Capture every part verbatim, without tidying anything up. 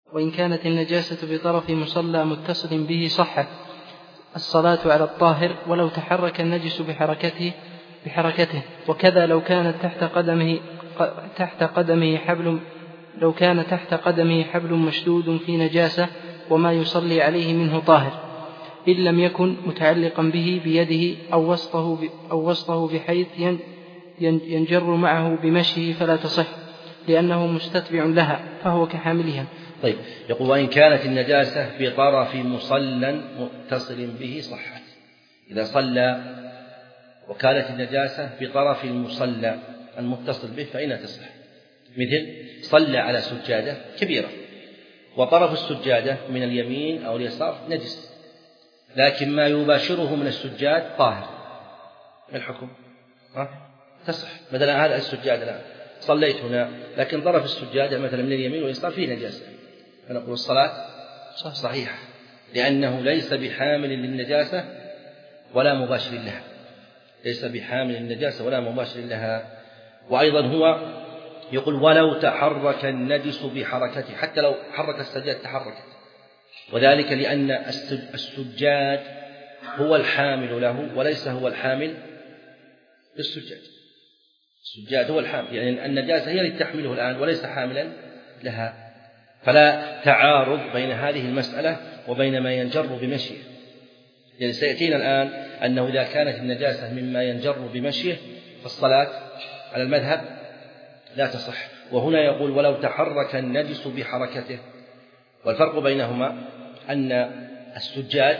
وإن كانت النجاسة بطرف مصلى متصل به صحت الصلاة على الطاهر ولو تحرك النجس بحركته بحركته وكذا لو كانت تحت قدمه تحت قدمه حبل لو كان تحت قدمه حبل مشدود في نجاسة وما يصلي عليه منه طاهر إن لم يكن متعلقا به بيده أو وسطه أو وسطه بحيث ينجر معه بمشيه فلا تصح لأنه مستتبع لها فهو كحاملها. طيب يقول وإن كانت النجاسة بطرف مصلى متصل به صحت. إذا صلى وكانت النجاسة بطرف المصلى المتصل به فإنها تصح، مثل صلى على سجادة كبيرة وطرف السجادة من اليمين أو اليسار نجس لكن ما يباشره من السجاد طاهر، ما الحكم؟ تصح. مثلا هذا السجاد الآن صليت هنا لكن طرف السجادة مثلا من اليمين واليسار فيه نجاسة، فنقول الصلاة صحيحة لأنه ليس بحامل للنجاسة ولا مباشر لها، ليس بحامل النجاسة ولا مباشر لها. وأيضا هو يقول ولو تحرك النجس بحركته، حتى لو حرك السجاد تحركت، وذلك لأن السجاد هو الحامل له وليس هو الحامل للسجاد. السجاد هو الحامل، يعني النجاسة هي التي تحمله الآن وليس حاملا لها، فلا تعارض بين هذه المسألة وبين ما ينجر بمشيه. يعني سيأتينا الآن أنه إذا كانت النجاسة مما ينجر بمشيه فالصلاة على المذهب لا تصح. وهنا يقول ولو تحرك النجس بحركته، والفرق بينهما أن السجاد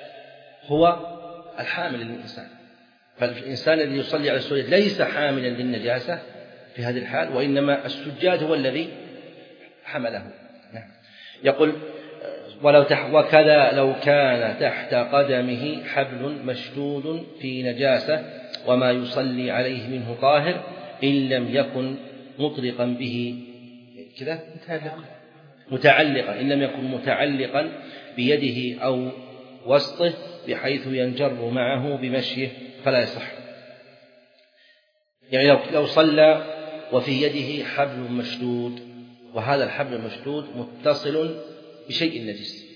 هو الحامل للإنسان، فالإنسان الذي يصلي على السجاد ليس حاملا للنجاسة في هذه الحال، وإنما السجاد هو الذي حمله. يقول ولو تح وكذا لو كان تحت قدمه حبل مشدود في نجاسة وما يصلي عليه منه طاهر إن لم يكن مطلقا به كذا متعلقا إن لم يكن متعلقا بيده أو وسطه بحيث ينجر معه بمشيه فلا يصح. يعني لو, لو صلى وفي يده حبل مشدود وهذا الحبل المشدود متصل بشيء نجس،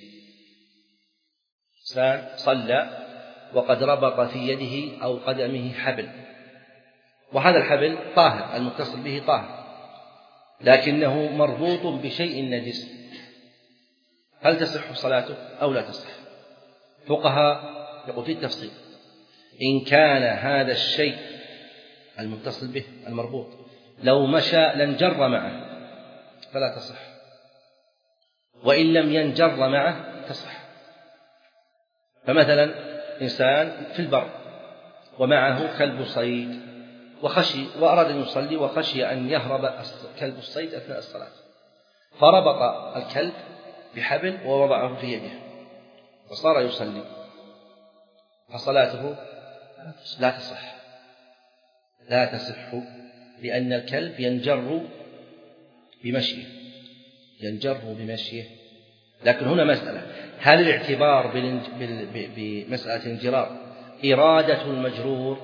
صلى وقد ربط في يده أو قدمه حبل وهذا الحبل طاهر المتصل به طاهر لكنه مربوط بشيء نجس، هل تصح صلاته أو لا تصح؟ فقهاء يقول في التفصيل إن كان هذا الشيء المتصل به المربوط لو مشى لانجر معه فلا تصح، وإن لم ينجر معه تصح. فمثلا إنسان في البر ومعه كلب صيد وخشي وأراد أن يصلي وخشي أن يهرب كلب الصيد أثناء الصلاة، فربط الكلب بحبل ووضعه في يده وصار يصلي، فصلاته لا تصح لا تصح لأن الكلب ينجر بمشيه ينجر بمشيه. لكن هنا مسألة، هل الاعتبار بمسألة الانجرار إرادة المجرور؟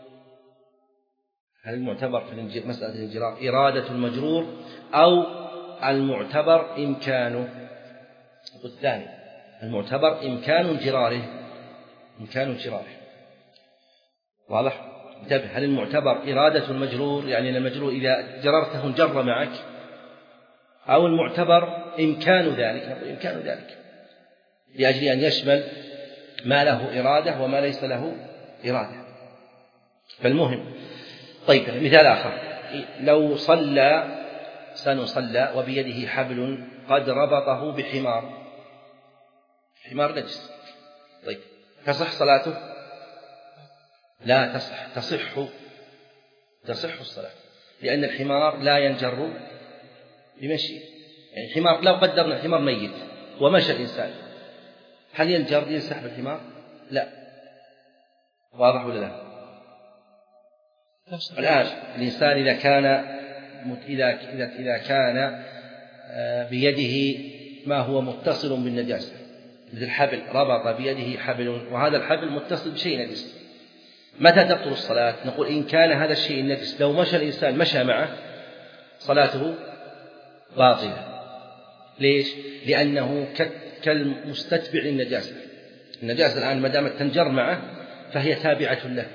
هل المعتبر في مسألة الانجرار إرادة المجرور أو المعتبر إمكانه؟ الثاني المعتبر إمكان انجراره إمكان انجراره واضح؟ انتبه، هل المعتبر إرادة المجرور يعني المجرور إذا جررته انجر معك، أو المعتبر إمكان ذلك؟ نقول إمكان ذلك لأجل أن يشمل ما له إرادة وما ليس له إرادة، فالمهم. طيب مثال آخر، لو صلى سن صلى وبيده حبل قد ربطه بحمار حمار نجس، طيب تصح صلاته؟ لا تصح تصح تصح الصلاة لأن الحمار لا ينجر بمشي. يعني الحمار لو قدرنا الحمار ميت ومشى الإنسان هل ينجر ينسح بالحمار؟ لا، واضح ولا لا؟ الآن الإنسان إذا كان إذا إذا إذا كان بيده ما هو متصل بالنجاسة مثل حبل، ربط بيده حبل وهذا الحبل متصل بشيء نجس، متى تبطل الصلاة؟ نقول إن كان هذا الشيء النجس لو مشى الإنسان مشى معه صلاته باطلة ليش؟ لأنه كالمستتبع للنجاسة. النجاسة الآن ما دامت تنجر معه فهي تابعة له.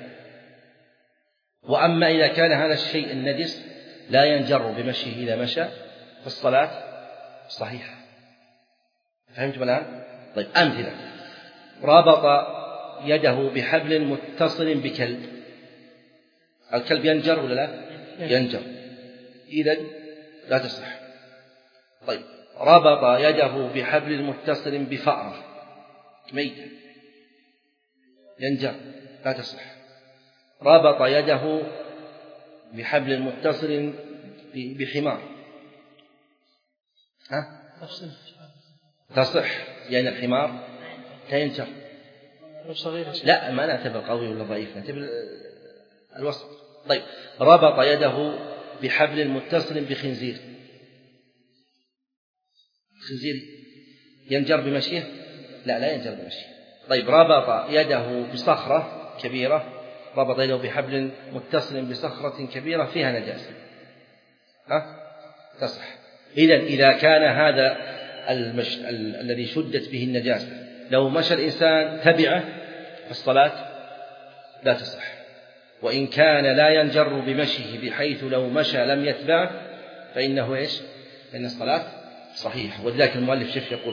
وأما إذا كان هذا الشيء النجس لا ينجر بمشيه إذا مشى فالصلاة صحيحة. فهمتم الآن؟ طيب أمثلة: رابط يده بحبل متصل بكلب، الكلب ينجر ولا لا؟ ينجر، إذن لا تصح. طيب ربط يده بحبل متصل بفأرة ميتة ينجر، لا تصح. ربط يده بحبل متصل بحمار، ها؟ تصح، لأن يعني الحمار لا ينجر. لا، ما نعتبر قوي ولا ضعيف، نعتبر الوسط. طيب ربط يده بحبل متصل بخنزير، خنزير ينجر بمشيه؟ لا، لا ينجر بمشيه. طيب ربط يده بصخرة كبيرة، ربط يده بحبل متصل بصخرة كبيرة فيها نجاسة، ها؟ تصح. إذن إذا كان هذا المش... ال... الذي شدت به النجاسة لو مشى الإنسان تبعه فالصلاة لا تصح. وإن كان لا ينجر بمشيه بحيث لو مشى لم يتبعه فإنه إيش؟ فإن الصلاة صحيح. ولذلك المؤلف شف يقول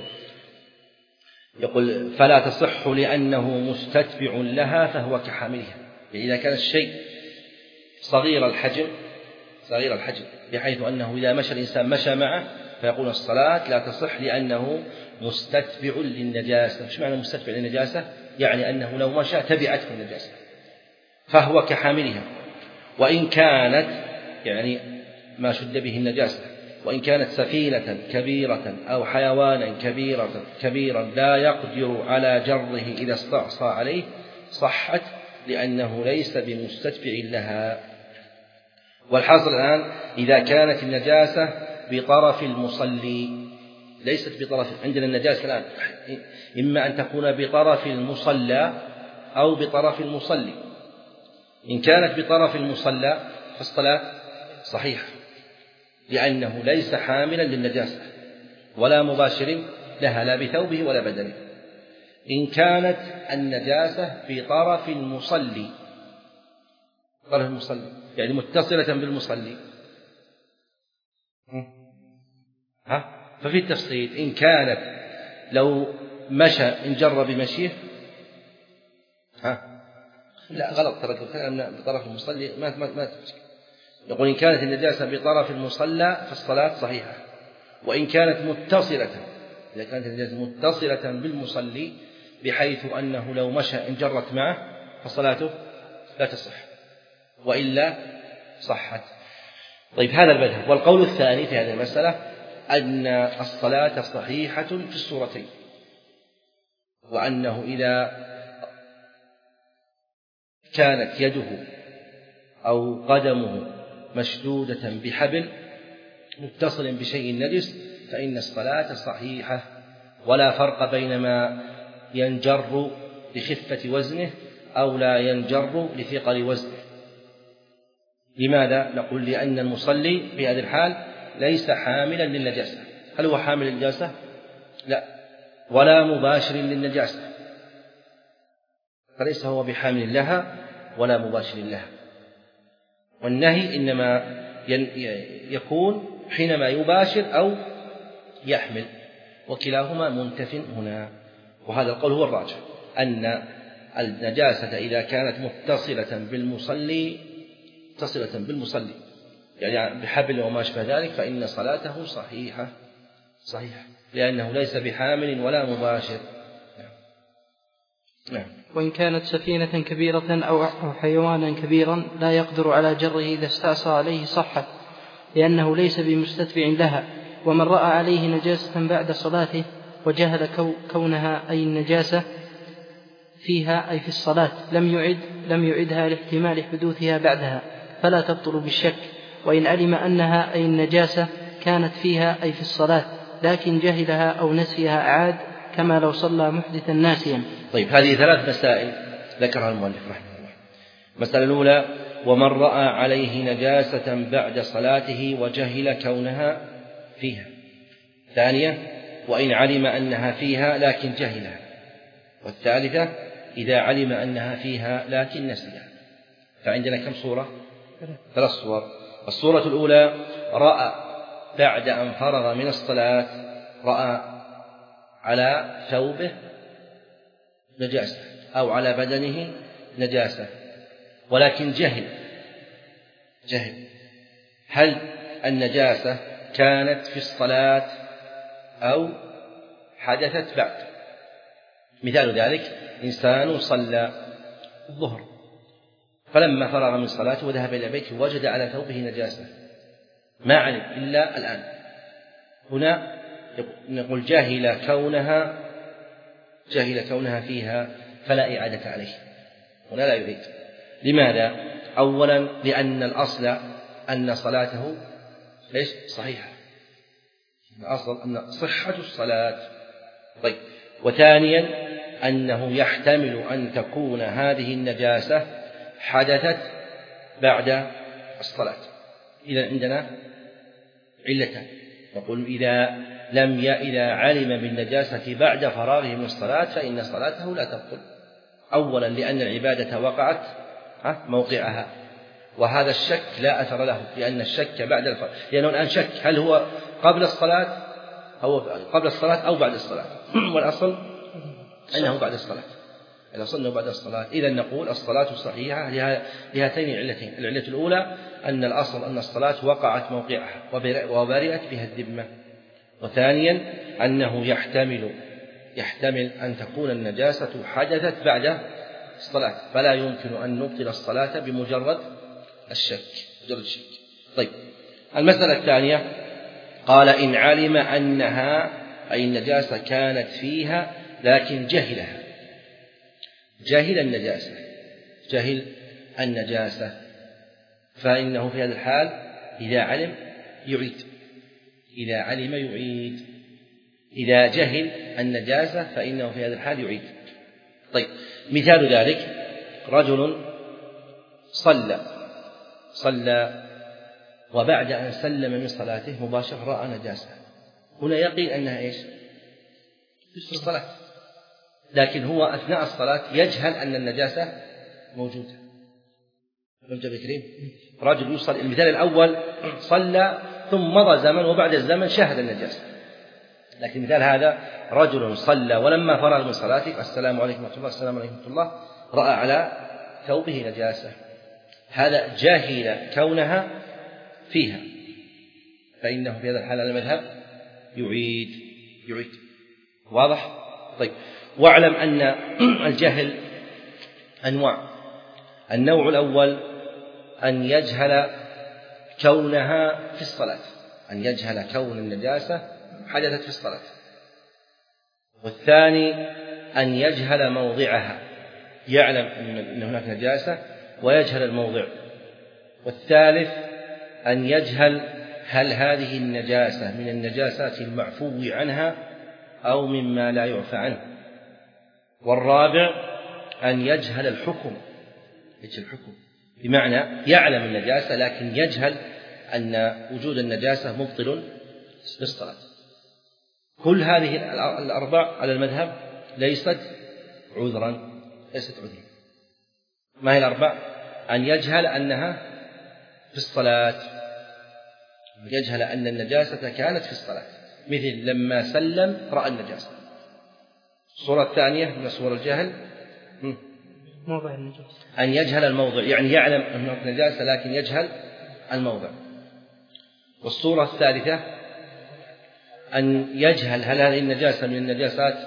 يقول فلا تصح لأنه مستتبع لها فهو كحاملها. يعني إذا كان الشيء صغير الحجم صغير الحجم بحيث أنه إذا مشى الإنسان مشى معه فيقول الصلاة لا تصح لأنه مستتبع للنجاسة. إيش معنى مستتبع للنجاسة؟ يعني أنه لو مشى تبعته النجاسة فهو كحاملها. وإن كانت يعني ما شد به النجاسة، وإن كانت سفينة كبيرة أو حيوانا كبيرة كبيرا لا يقدر على جره إذا استعصى عليه صحت لأنه ليس بمستتبع لها. والحاصل الآن إذا كانت النجاسة بطرف المصلي، ليست بطرف، عندنا النجاسة الآن إما أن تكون بطرف المصلى أو بطرف المصلي. إن كانت بطرف المصلى فالصلاة صحيحة لأنه ليس حاملا للنجاسة ولا مباشر لها لا بثوبه ولا بدنه. إن كانت النجاسة بطرف المصلي، طرف المصلي يعني متصلة بالمصلي، ها؟ ففي التفصيل إن كانت لو مشى انجر بمشيه، ها؟ لا غلط، ترك الكلام بطرف المصلي ما ما ما يقول إن كانت النجاسة بطرف المصلى فالصلاة صحيحة. وإن كانت متصلة، إذا كانت النجاسة متصلة بالمصلي بحيث أنه لو مشى انجرت معه فصلاته لا تصح وإلا صحت. طيب هذا المذهب. والقول الثاني في هذه المسألة أن الصلاة صحيحة في الصورتين، وأنه إذا كانت يده أو قدمه مشدودة بحبل متصل بشيء نجس فإن الصلاة صحيحة، ولا فرق بين ما ينجر لخفة وزنه أو لا ينجر لثقل وزنه. لماذا؟ نقول لأن المصلي في هذه الحال ليس حاملا للنجاسة. هل هو حامل للنجاسة؟ لا، ولا مباشر للنجاسة، فليس هو بحامل لها ولا مباشر لها. والنهي إنما يكون حينما يباشر أو يحمل، وكلاهما منتف هنا. وهذا القول هو الراجح، أن النجاسة إذا كانت متصلة بالمصلي متصلة بالمصلي يعني بحبل وما أشبه ذلك فإن صلاته صحيحة صحيحة لأنه ليس بحامل ولا مباشر. نعم. وإن كانت سفينة كبيرة أو حيوانا كبيرا لا يقدر على جره إذا استعصى عليه صحت لأنه ليس بمستتبع لها. ومن رأى عليه نجاسة بعد صلاته وجهل كونها أي النجاسة فيها أي في الصلاة لم يعد لم يعدها لاحتمال حدوثها بعدها فلا تبطل بالشك، وإن علم أنها أي النجاسة كانت فيها أي في الصلاة لكن جهلها أو نسيها أعاد كما لو صلى محدثا ناسيا. طيب هذه ثلاث مسائل ذكرها المؤلف رحمه الله. المسألة الأولى ومن رأى عليه نجاسة بعد صلاته وجهل كونها فيها. الثانية وإن علم أنها فيها لكن جهلها. والثالثة إذا علم أنها فيها لكن نسيها. فعندنا كم صورة؟ ثلاث صور. الصورة الأولى رأى بعد أن فرغ من الصلاة رأى على ثوبه نجاسة أو على بدنه نجاسة ولكن جهل جهل هل النجاسة كانت في الصلاة أو حدثت بعد. مثال ذلك إنسان صلى الظهر فلما فرغ من صلاته وذهب إلى بيته وجد على ثوبه نجاسة ما علم إلا الآن. هنا نقول جاهل كونها جاهل كونها فيها فلا إعادة عليه، هنا لا يعيد. لماذا؟ أولا لأن الأصل أن صلاته ليش صحيحة، الأصل أن صحة الصلاة. طيب. وثانيا أنه يحتمل أن تكون هذه النجاسة حدثت بعد الصلاة. إذا عندنا علتان، نقول إذا لم ي... إذا علم بالنجاسة بعد فراغه من الصلاة فإن صلاته لا تبطل. أولا لأن العبادة وقعت موقعها، وهذا الشك لا أثر له، لأن الشك بعد الفرغ، لأنه الآن شك هل هو قبل الصلاة أو قبل الصلاة أو بعد الصلاة، والأصل أنه بعد الصلاة، الأصل أنه بعد الصلاة. إذا نقول الصلاة صحيحة لهاتين العلتين. العلة الأولى أن الأصل أن الصلاة وقعت موقعها وبرئت بها الذمة. وثانيا أنه يحتمل يحتمل أن تكون النجاسة حدثت بعد الصلاة، فلا يمكن أن نبطل الصلاة بمجرد الشك مجرد الشك. طيب. المسألة الثانية قال إن علم أنها أي النجاسة كانت فيها لكن جهلها، جهل النجاسة جهل النجاسة فإنه في هذا الحال إذا علم يعيد إذا علم يعيد إذا جهل النجاسة فإنه في هذا الحال يعيد. طيب. مثال ذلك رجل صلى صلى وبعد أن سلم من صلاته مباشرة رأى نجاسة، هنا يقين أنها إيش؟ في الصلاة، لكن هو أثناء الصلاة يجهل أن النجاسة موجودة. فهمت بكريم؟ رجل يصلي، المثال الأول صلى ثم مضى زمن وبعد الزمن شاهد النجاسة، لكن مثال هذا رجل صلى ولما فرغ من صلاته السلام عليكم ورحمة الله السلام عليكم ورحمة الله رأى على ثوبه نجاسة، هذا جاهل كونها فيها، فإنه في هذا الحال على المذهب يعيد يعيد واضح؟ طيب. واعلم أن الجهل أنواع. النوع الأول أن يجهل كونها في الصلاة، أن يجهل كون النجاسة حدثت في الصلاة. والثاني أن يجهل موضعها، يعلم أن هناك نجاسة ويجهل الموضع. والثالث أن يجهل هل هذه النجاسة من النجاسات المعفو عنها أو مما لا يعفى عنه. والرابع أن يجهل الحكم، يجهل الحكم بمعنى يعلم النجاسة لكن يجهل أن وجود النجاسة مبطل للصلاة. كل هذه الأربع على المذهب ليست عذرا ليست عذرا. ما هي الأربع؟ أن يجهل أنها في الصلاة، يجهل أن النجاسة كانت في الصلاة، مثل لما سلم رأى النجاسة. الصورة الثانية من صور الجهل موضع النجاسة، أن يجهل الموضع، يعني يعلم أن هناك نجاسة لكن يجهل الموضع. والصورة الثالثة أن يجهل هل هذه النجاسة من النجاسات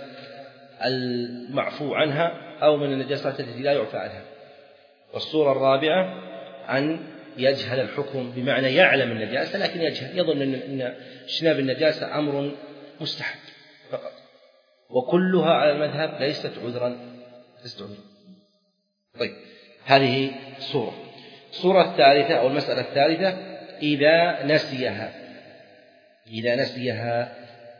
المعفو عنها أو من النجاسات التي لا يعفى عنها. والصورة الرابعة أن يجهل الحكم بمعنى يعلم النجاسة لكن يجهل، يظن أن اجتناب النجاسة أمر مستحب فقط. وكلها على المذهب ليست عذرا ليست عذرا. طيب. هذه صورة. الصورة الثالثة أو المسألة الثالثة إذا نسيها إذا نسيها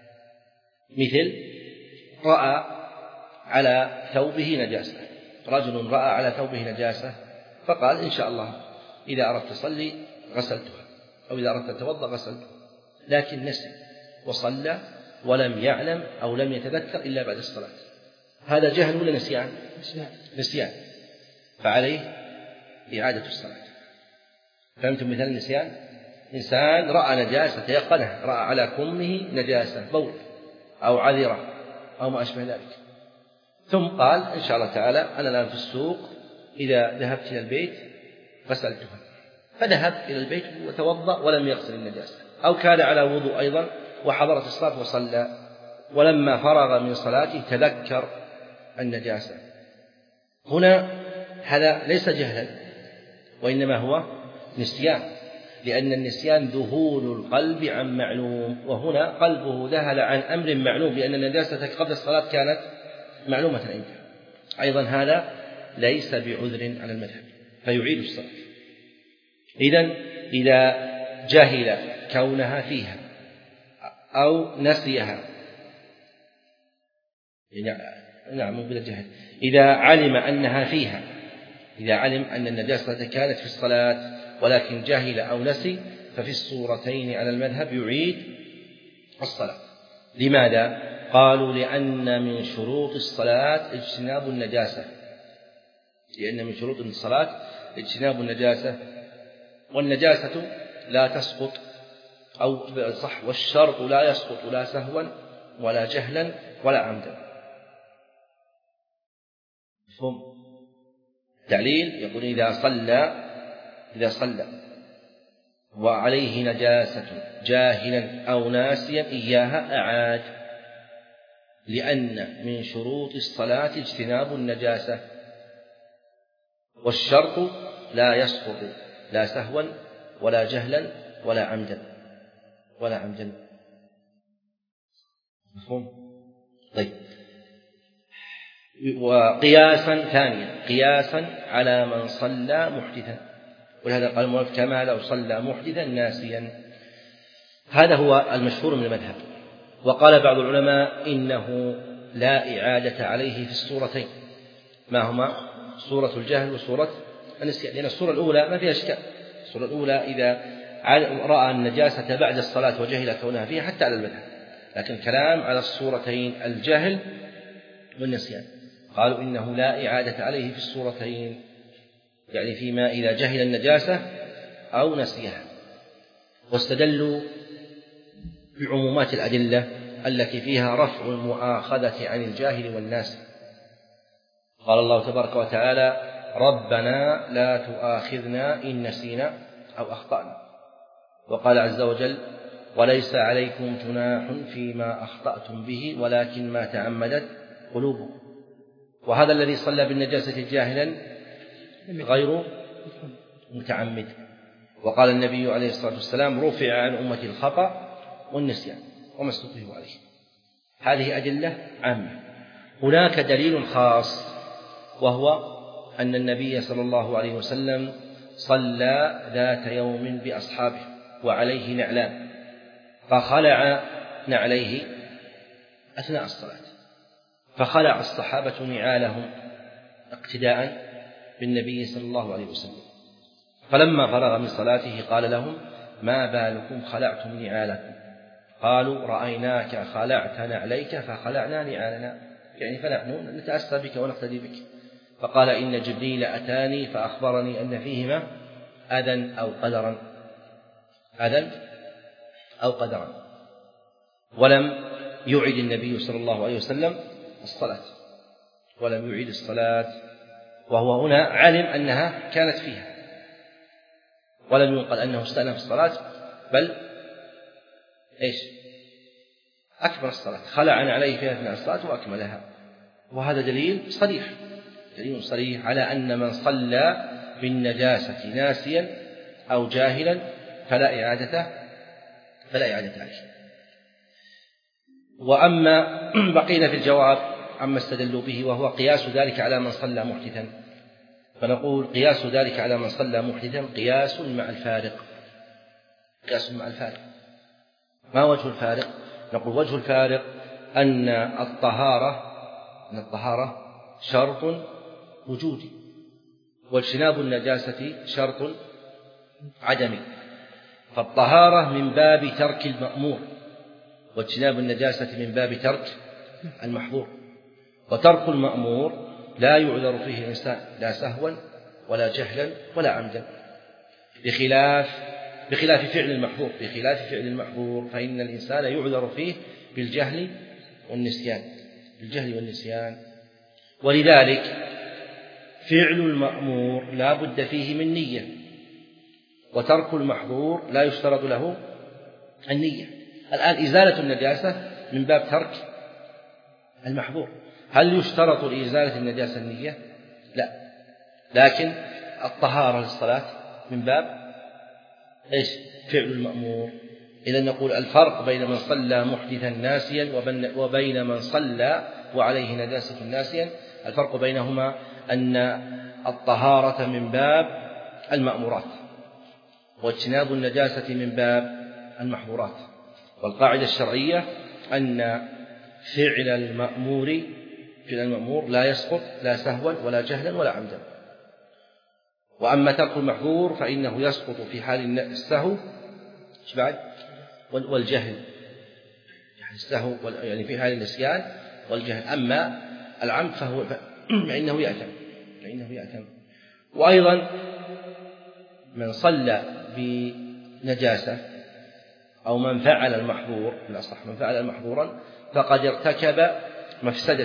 مثل رأى على ثوبه نجاسة، رجل رأى على ثوبه نجاسة فقال إن شاء الله إذا أردت تصلي غسلتها أو إذا أردت تتوضأ غسلتها، لكن نسي وصلى ولم يعلم أو لم يتذكر إلا بعد الصلاة، هذا جهل ولا نسيان؟ نسيان، فعليه إعادة الصلاة. فهمتم مثال النسيان؟ إنسان رأى نجاسة تيقنها، رأى على كمه نجاسة بول أو عذرة أو ما أشبه ذلك، ثم قال إن شاء الله تعالى أنا الآن في السوق، إذا ذهبت إلى البيت غسلتها، فذهب إلى البيت وتوضأ ولم يغسل النجاسة، أو كان على وضوء أيضا وحضرت الصلاة وصلى، ولما فرغ من صلاته تذكر النجاسة. هنا هذا ليس جهلا، وإنما هو نسيان، لأن النسيان ذهول القلب عن معلوم، وهنا قلبه ذهل عن أمر معلوم، لأن النجاسة قبل الصلاة كانت معلومة عنده. أيضا هذا ليس بعذر على المذهب، فيعيد الصلاة. إذن إذا جهل كونها فيها أو نسيها، نعم مو بلا جهل، إذا علم أنها فيها، إذا علم أن النجاسة كانت في الصلاة ولكن جهل أو نسي، ففي الصورتين على المذهب يعيد الصلاة. لماذا؟ قالوا لأن من شروط الصلاة اجتناب النجاسة، لأن من شروط الصلاة اجتناب النجاسة، والنجاسة لا تسقط، أو صح، والشرط لا يسقط لا سهوا ولا جهلا ولا عمدا. مفهوم؟ تعليل يقول إذا صلى إذا صلى وعليه نجاسة جاهلا أو ناسيا إياها أعاد، لأن من شروط الصلاة اجتناب النجاسة، والشرط لا يسقط لا سهوا ولا جهلا ولا عمدا ولا عمدا. مفهوم؟ طيب. وقياسا ثانيا، قياسا على من صلى محدثا، ولهذا قال المؤلف كما لو صلى محدثا ناسيا. هذا هو المشهور من المذهب. وقال بعض العلماء إنه لا إعادة عليه في الصورتين، ما هما؟ صورة الجهل وصورة النسيان، لأن الصورة الأولى ما فيها إشكال. الصورة الأولى إذا رأى النجاسة بعد الصلاة وجهل كونها فيها حتى على المذهب، لكن الكلام على الصورتين الجهل والنسيان. قالوا إنه لا إعادة عليه في الصورتين، يعني فيما إذا جهل النجاسة أو نسيها. واستدلوا بعمومات الأدلة التي فيها رفع المؤاخذة عن الجاهل والناس. قال الله تبارك وتعالى ربنا لا تؤاخذنا إن نسينا أو أخطأنا. وقال عز وجل وليس عليكم جناح فيما أخطأتم به ولكن ما تعمدت قلوبكم. وهذا الذي صلى بالنجاسة جاهلا غير متعمد. وقال النبي عليه الصلاة والسلام رفع عن أمتي الخطأ والنسيان وما استكرهوا عليه. هذه أدلة عامة. هناك دليل خاص، وهو أن النبي صلى الله عليه وسلم صلى ذات يوم بأصحابه وعليه نعلان، فخلع نعليه أثناء الصلاة، فخلع الصحابة نعالهم اقتداء بالنبي صلى الله عليه وسلم. فلما فرغ من صلاته قال لهم ما بالكم خلعتم نعالكم؟ قالوا رأيناك خلعت نعليك فخلعنا نعالنا، يعني فنحن نتأسى بك ونقتدي بك. فقال إن جبريل أتاني فأخبرني أن فيهما أذى أو قدرا، أذى أو قدرا. ولم يعد النبي صلى الله عليه وسلم الصلاة، ولم يعيد الصلاة، وهو هنا علم أنها كانت فيها، ولم ينقل أنه استأنف الصلاة، بل إيش أكمل الصلاة، خلع عليه فيها أثناء الصلاة وأكملها. وهذا دليل صريح، دليل صريح على أن من صلى بالنجاسة ناسيا أو جاهلا فلا إعادة فلا إعادة عليه. وأما بقينا في الجواب عما استدلوا به، وهو قياس ذلك على من صلى محدثا، فنقول قياس ذلك على من صلى محدثا قياس مع الفارق. قياس مع الفارق. ما وجه الفارق؟ نقول وجه الفارق أن الطهارة أن الطهارة شرط وجودي، واجتناب النجاسة شرط عدمي. فالطهارة من باب ترك المأمور، واجتناب النجاسة من باب ترك المحظور. وترك المأمور لا يعذر فيه الإنسان لا سهوا ولا جهلا ولا عمدا، بخلاف بخلاف فعل المحظور بخلاف فعل المحظور فإن الإنسان يعذر فيه بالجهل والنسيان بالجهل والنسيان ولذلك فعل المأمور لا بد فيه من نية، وترك المحظور لا يشترط له النية. الآن إزالة النجاسة من باب ترك المحظور، هل يشترط لإزالة النجاسة النية؟ لا، لكن الطهارة للصلاة من باب إيش؟ فعل المأمور. إذا نقول الفرق بين من صلى محدثا ناسيا وبين من صلى وعليه نجاسة ناسيا، الفرق بينهما أن الطهارة من باب المأمورات واجتناب النجاسة من باب المحظورات. والقاعدة الشرعية أن فعل المأمور فعل المأمور لا يسقط لا سهوا ولا جهلا ولا عمدا. وأما ترك المحظور فإنه يسقط في حال السهو بعد والجهل، يعني السهو يعني في حال النسيان والجهل. أما العمد فهو فإنه يأثم فإنه يأثم. وأيضا من صلى بنجاسة أو من فعل المحظور بالأصح من فعل المحظورا فقد ارتكب مفسدة،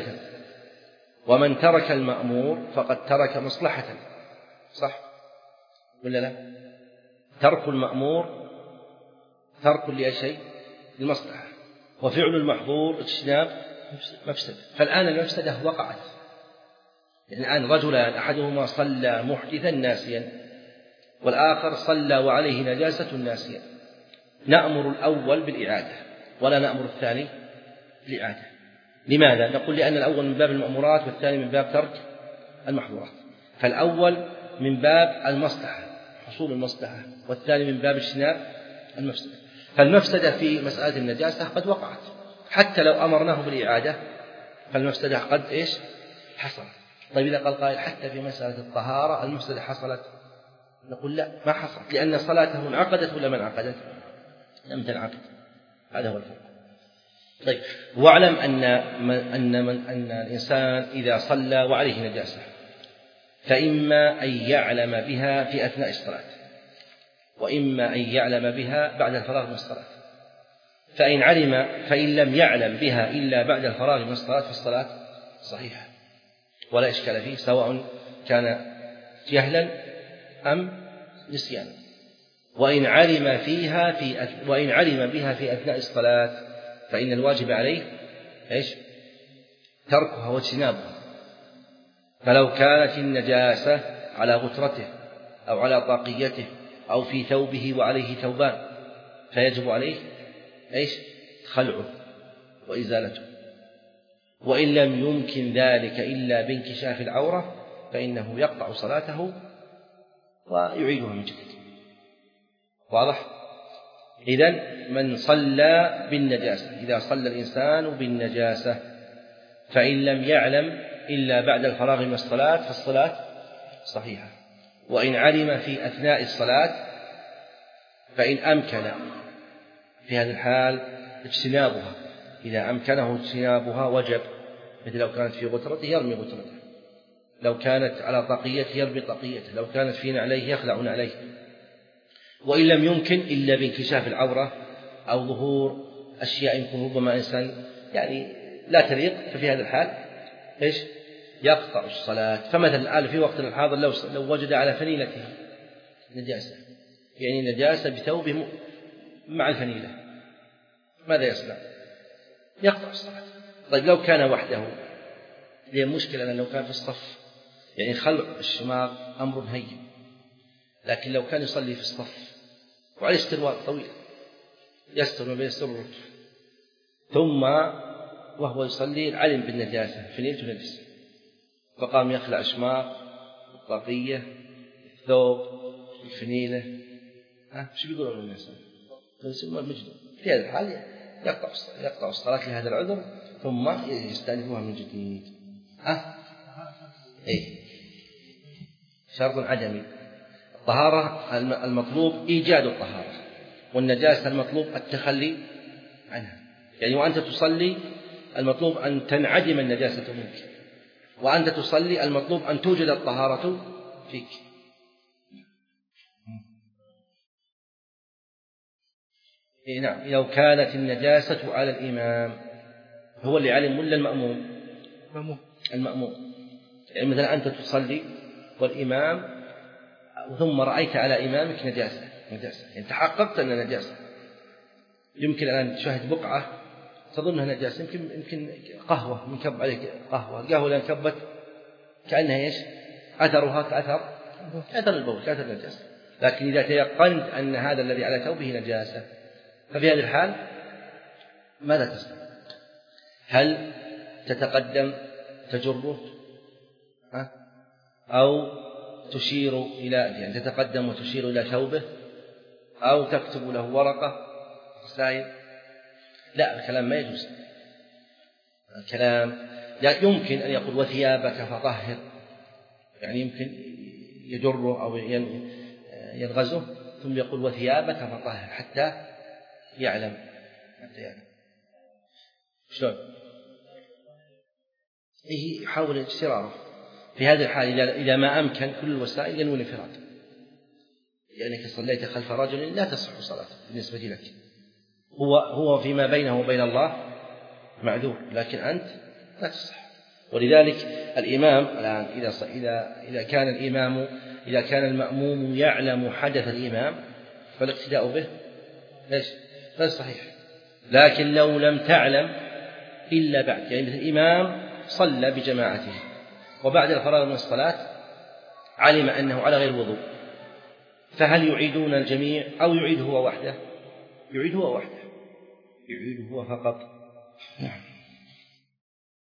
ومن ترك المأمور فقد ترك مصلحة. صح ولا لا؟ ترك المأمور ترك لأي شيء للمصلحة، وفعل المحظور اجتناب مفسدة. فالآن المفسدة وقعت، يعني الآن رجلان أحدهما صلى محدثا ناسيا والآخر صلى وعليه نجاسة ناسيا، نأمر الأول بالإعادة ولا نأمر الثاني بالإعادة. لماذا؟ نقول لأن الأول من باب المأمورات والثاني من باب ترك المحظورات. فالأول من باب المصلحة حصول المصلحة، والثاني من باب اجتناب المفسدة. فالمفسدة في مسألة النجاسة قد وقعت، حتى لو أمرناه بالإعادة فالمفسدة قد إيش حصلت. طيب إذا قال قائل حتى في مسألة الطهارة المفسدة حصلت، نقول لا، ما حصلت، لأن صلاته انعقدت ولا ما انعقدت؟ لم تنعقد. هذا هو الفرق. طيب، واعلم أن من أن من أن الإنسان إذا صلى وعليه نجاسة فإما أن يعلم بها في أثناء الصلاة، وإما أن يعلم بها بعد الفراغ من الصلاة. فإن علم فإن لم يعلم بها إلا بعد الفراغ من الصلاة فالصلاة صحيحة ولا إشكال فيه، سواء كان جهلا أم نسيانا. وإن علم فيها في أث... وإن علم بها في أثناء الصلاة فإن الواجب عليه إيش؟ تركها واجتنابها. فلو كانت النجاسة على غترته أو على طاقيته أو في ثوبه وعليه ثوبان فيجب عليه إيش؟ خلعه وإزالته. وإن لم يمكن ذلك إلا بانكشاف العورة فإنه يقطع صلاته ويعيدها من جديد. واضح؟ إذن من صلى بالنجاسة، إذا صلى الإنسان بالنجاسة فإن لم يعلم إلا بعد الفراغ من الصلاة فالصلاة صحيحة. وإن علم في أثناء الصلاة فإن أمكن في هذا الحال اجتنابها، إذا أمكنه اجتنابها وجب، مثل لو كانت في غترته يرمي غترته، لو كانت على طاقيته يرمي طاقيته، لو كانت في نعليه يخلع نعليه. وإن لم يمكن إلا بانكشاف العورة أو ظهور أشياء يمكن ربما إنسان يعني لا تليق، ففي هذا الحال إيش؟ يقطع الصلاة. فمثلا الآن في وقت الحاضر لو لو وجد على فنيلته نجاسة، يعني نجاسة بثوبه مع الفنيلة، ماذا يصنع؟ يقطع الصلاة. طيب لو كان وحده، هي مشكلة لو كان في الصف، يعني خلع الشماغ أمر هين، لكن لو كان يصلي في الصف وعليه استروال طويل يستر ما بين السر ثم وهو يصلي علم بالنجاسة فنيلته نجس، فقام يخلع شماغ الطاقية الثوب الفنيلة، ها شو بيقولون الناس؟ يسمى مجنون. في هذا الحال يقطع يقطع الصلاة لهذا العذر ثم يستأنفها من جديد. ها إيه شرط عدمي. الطهارة المطلوب إيجاد الطهارة، والنجاسة المطلوب التخلي عنها. يعني وأنت تصلي المطلوب أن تنعدم النجاسة منك، وأنت تصلي المطلوب أن توجد الطهارة فيك. إيه نعم. لو كانت النجاسة على الإمام، هو اللي علم ولا المأموم؟ المأموم. يعني مثلا أنت تصلي والإمام ثم رأيت على إمامك نجاسة نجاسة يعني تحققت أن نجاسة، يمكن أن تشاهد بقعة تظنها نجاسة، يمكن يمكن قهوة منكب عليك قهوة، القهوة اللي انكبت كأنها إيش؟ أثرها كأثر أثر البول كأثر النجاسة، لكن إذا تيقنت أن هذا الذي على ثوبه نجاسة ففي هذه الحال ماذا تصنع؟ هل تتقدم تجره أو تشير إلى يعني تتقدم وتشير إلى ثوبه أو تكتب له ورقة رسائل؟ لا، الكلام ما يجوز. الكلام لا يمكن أن يقول وثيابك فطهر، يعني يمكن يجره أو ينغزه ثم يقول وثيابك فطهر حتى يعلم حتى يعلم شلون إيه يحاول اجتراره. في هذه الحال إذا ما أمكن كل الوسائل ينوي الانفراد، لأنك يعني صليت خلف رجل لا تصح صلاته بالنسبة لك، هو هو فيما بينه وبين الله معذور، لكن أنت لا تصح. ولذلك الإمام الآن إذا إذا إذا كان الإمام إذا كان المأموم يعلم حدث الإمام فالاقتداء به ليش؟ غير صحيح. لكن لو لم تعلم إلا بعد، يعني مثل الإمام صلى بجماعته وبعد الفراغ من الصلاة علم أنه على غير وضوء، فهل يعيدون الجميع أو يعيد هو وحده؟ يعيد هو وحده، يعيد هو فقط. نعم.